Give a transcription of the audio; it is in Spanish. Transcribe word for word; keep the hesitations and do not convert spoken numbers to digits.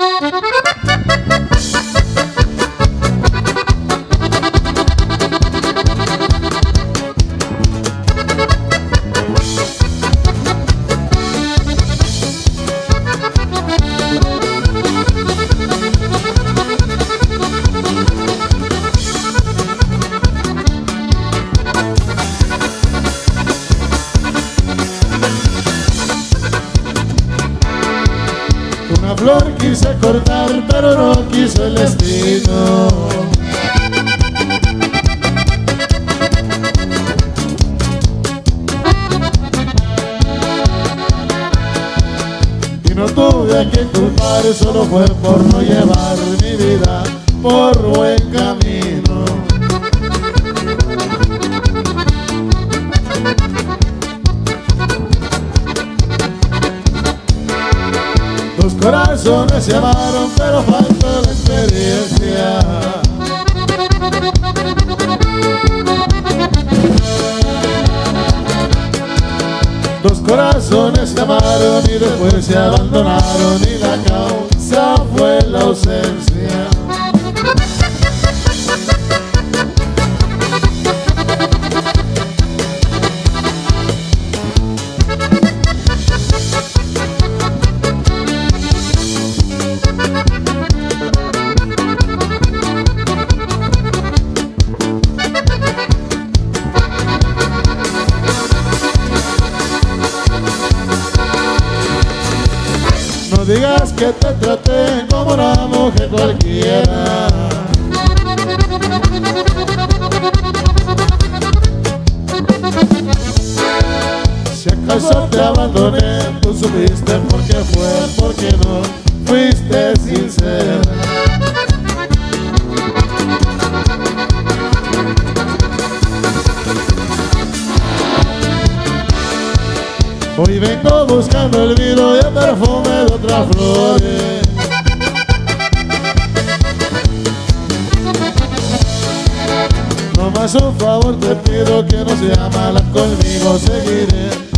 Una flor quise cortar, pero no quiso el destino. Y no tuve a quien culpar, solo fue por no llevar mi vida por buen camino. Los corazones se amaron, pero faltó la experiencia. Los corazones se amaron y después se abandonaron, y la causa fue la ausencia. No digas que te traté como una mujer cualquiera. Si acaso te abandoné, tú supiste por qué fue, porque no fuiste sincera. Hoy vengo buscando el vino y el perfume de otras flores. No más un favor te pido, que no sea mala conmigo, seguiré